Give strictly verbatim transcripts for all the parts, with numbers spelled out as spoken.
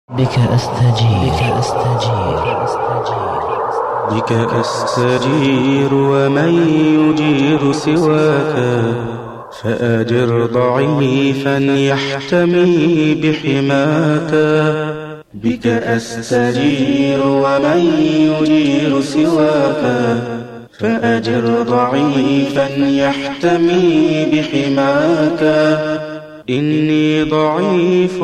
بك أستجير بك أستجير بك أستجير ومن يجير سواك، فأجر ضعيفا يحتمي بحماك. بك أستجير ومن يجير سواك، فأجر ضعيفا يحتمي بحماك. إني ضعيف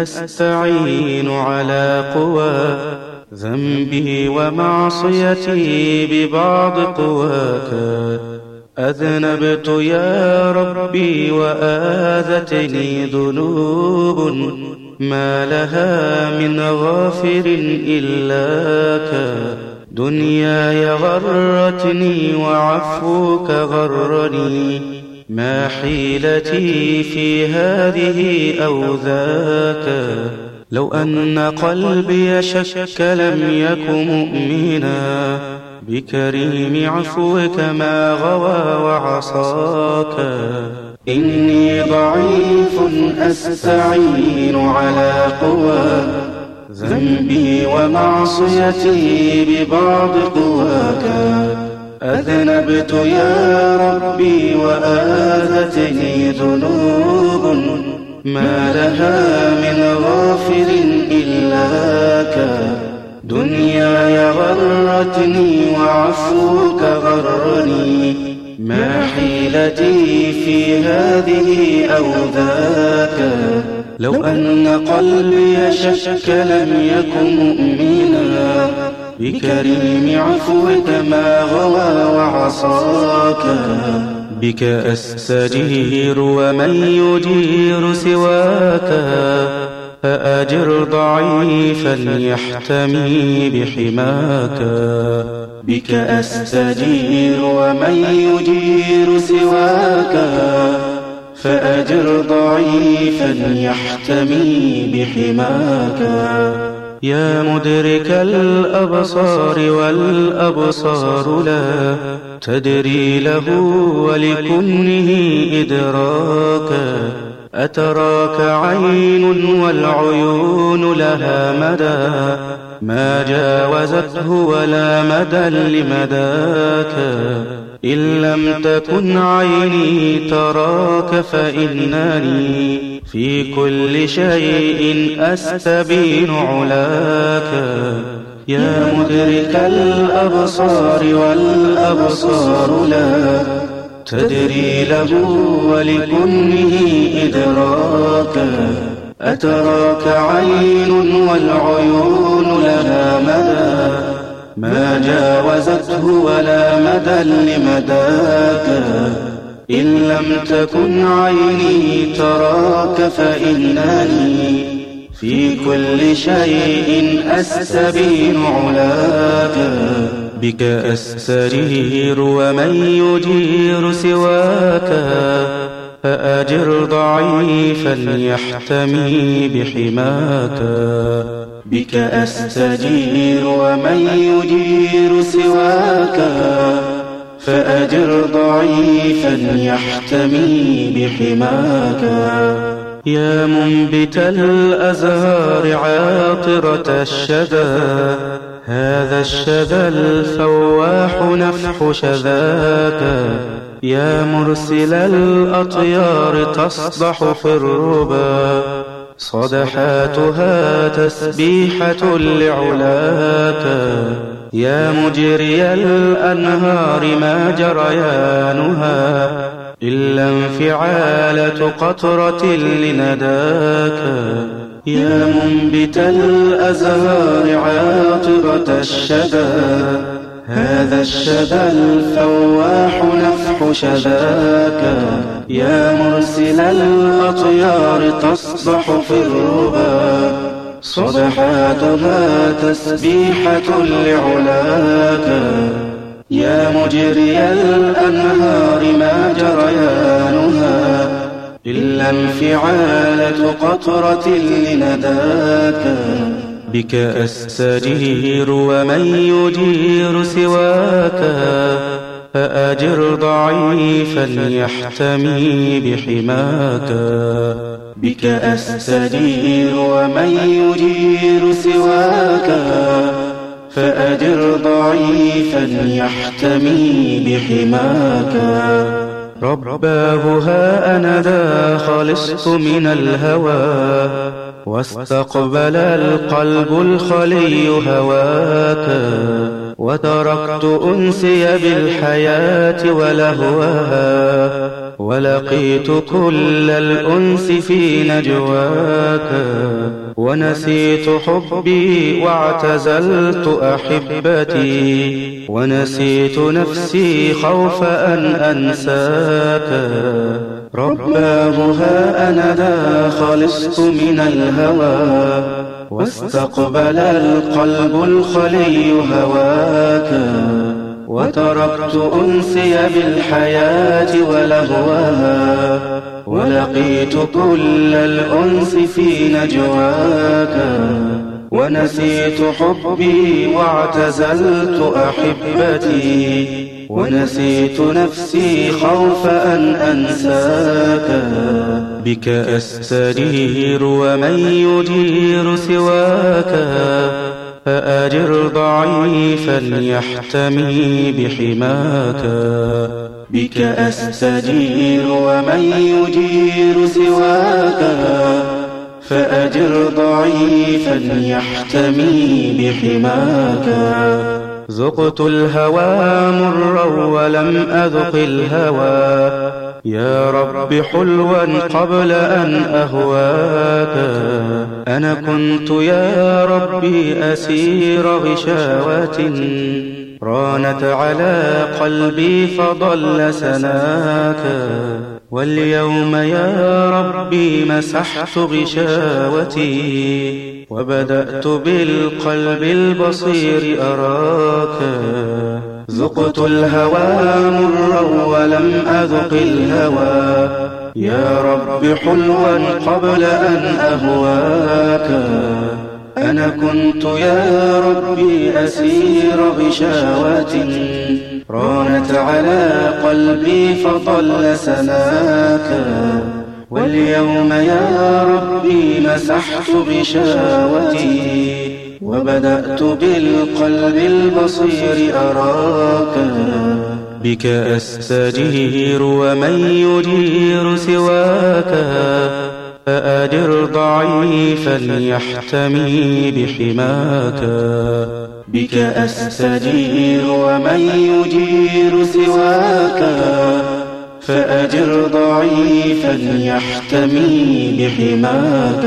أستعين على قوى ذنبي ومعصيتي ببعض قواك. أذنبت يا ربي وآذتني ذنوب ما لها من غافر إلاك. دنياي غرتني وعفوك غرني، ما حيلتي في هذه أو ذاك. لو أن قلبي شك لم يك مؤمنا، بكريم عفوك ما غوى وعصاك. إني ضعيف أستعين على قوى ذنبي ومعصيتي ببعض قواك. أذنبت يا ربي وآذتني ذنوب ما لها من غافر إلاك. دنياي غرتني وعفوك غرني، ما حيلتي في هذه أو ذاك. لو أن قلبي شك لم يك مؤمنا، بكريم عفوك ما غوى وعصاك. بك أستجير ومن يجير سواك، فأجر ضعيفا يحتمي بحماك. بك أستجير ومن يجير سواك، فأجر ضعيفا يحتمي بحماك. يا مدرك الأبصار والأبصار لا تدري له ولكنه إدراكا. أتراك عين والعيون لها مدى، ما جاوزته ولا مدى لمداك. إن لم تكن عيني تراك فإنني في كل شيء أستبين علاك. يا مدرك الأبصار والأبصار لا تدري له ولكنه إدراكا. أتراك عين والعيون لها مدى، ما جاوزته ولا مدى لمداك. إن لم تكن عيني تراك فإنني في كل شيء أستبين علاك. بك أستجير ومن يجير سواك، فأجر ضعيفا يحتمي بحماك. بك أستجير ومن يجير سواك، فأجر ضعيفا يحتمي بحماك. يا منبت الأزهار عاطرة الشذا، هذا الشذا الفواح نفح شذاك. يا مرسل الأطيار تصدح في الربا، صدحاتها تسبيحة لعلاك. يا مجري الأنهار ما جريانها إلا انفعالة قطرة لنداك. يا منبت الأزهار عاطرة الشذا، هذا الشذا الفواح نفح شذاك. يا مرسل الأطيار تصدح في الربا، صدحاتها تسبيحة لعلاك. يا مجري الأنهار ما جريانها إلا انفعالة قطرة لنداك. بك أستجير ومن يجير سواك، فأجر ضعيفا يحتمي بحماك. بك أستجير ومن يجير سواك، فأجر ضعيفا يحتمي بحماك. رباه ها أنا ذا خلصت من الهوى، واستقبل القلب الخلي هواك. وتركت أنسي بالحياة ولهوها، ولقيت كل الأنس في نجواك. ونسيت حبي واعتزلت أحبتي، ونسيت نفسي خوف أن أنساك. رباه ها أنا ذا خلصت من الهوى، واستقبل القلب الخلي هواك. وتركت أنسي بالحياة ولهوها، ولقيت كل الأنس في نجواك. ونسيت حبي واعتزلت أحبتي، ونسيت نفسي خوف أن أنساك. بك أستجير ومن يجير سواك، فأجر ضعيفا يحتمي بحماك. بك أستجير ومن يجير سواك، فأجر ضعيفا يحتمي بحماك. ذقت الهوى مرا ولم أذق الهوى، يا رب حلوا قبل أن أهواك. أنا كنت يا ربي أسير غشاوة، رانت على قلبي فضل سناك. واليوم يا ربي مسحت غشاوتي، وبدأت بالقلب البصير أراك. ذقت الهوى مرا ولم أذق الهوى، يا رب حلوا قبل أن أهواك. أنا كنت يا ربي أسير غشاوة، رانت على قلبي فضل سناك. واليوم يا ربي مسحت غشاوتي، وبدأت بالقلب البصير أراك. بك أستجير ومن يجير سواك، فأجر ضعيفا يحتمي بحماك. بك أستجير ومن يجير سواك، فأجر ضعيفا يحتمي بحماك.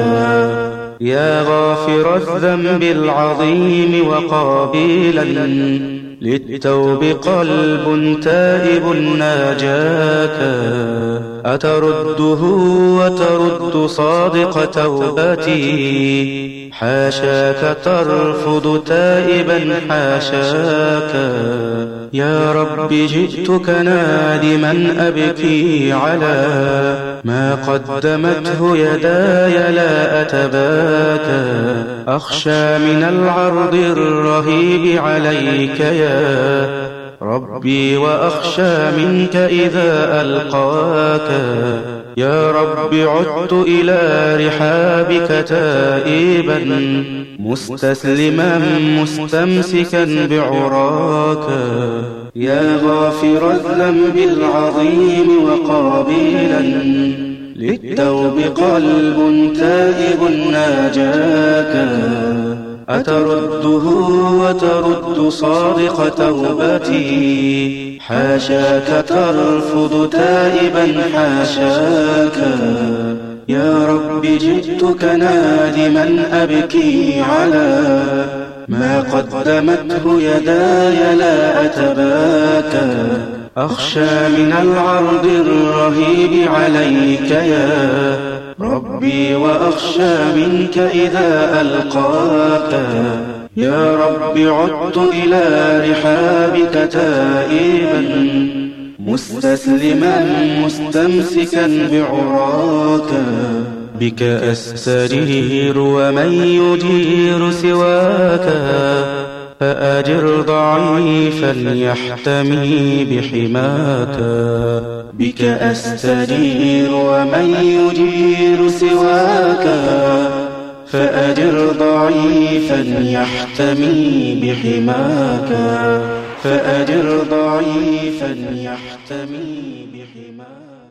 يا غافر الذنب العظيم وقابلا للتوب قلب تائب ناجاك. أترده وترد صادق توبتي، حاشاك ترفض تائبا حاشاك. يا رب جئتك نادما أبكي على ما قدمته يداي لا أتباك. أخشى من العرض الرهيب عليك يا ربي، وأخشى منك إذا ألقاك. يا رب عدت إلى رحابك تائبا، مستسلما مستمسكا بعراك. يا غافر الذنب العظيم وقابلا للتوب قلب تائب ناجاك. أترده وترد صادق توبتي، حاشاك ترفض تائبا حاشاك. يا رب جئتك نادما أبكي على ما قدمته يداي لا أتباك. أخشى من العرض الرهيب عليك يا ربي، وأخشى منك إذا ألقاك. يا رب عدت إلى رحابك تائبا، مستسلما مستمسكا بعراك. بك أستجير ومن يجير سواك، فأجر ضعيفا يحتمي بحماك. بك أستجير ومن يجير سواك، فأجر ضعيفا يحتمي بحماك. فأجر ضعيفا يحتمي بحماك.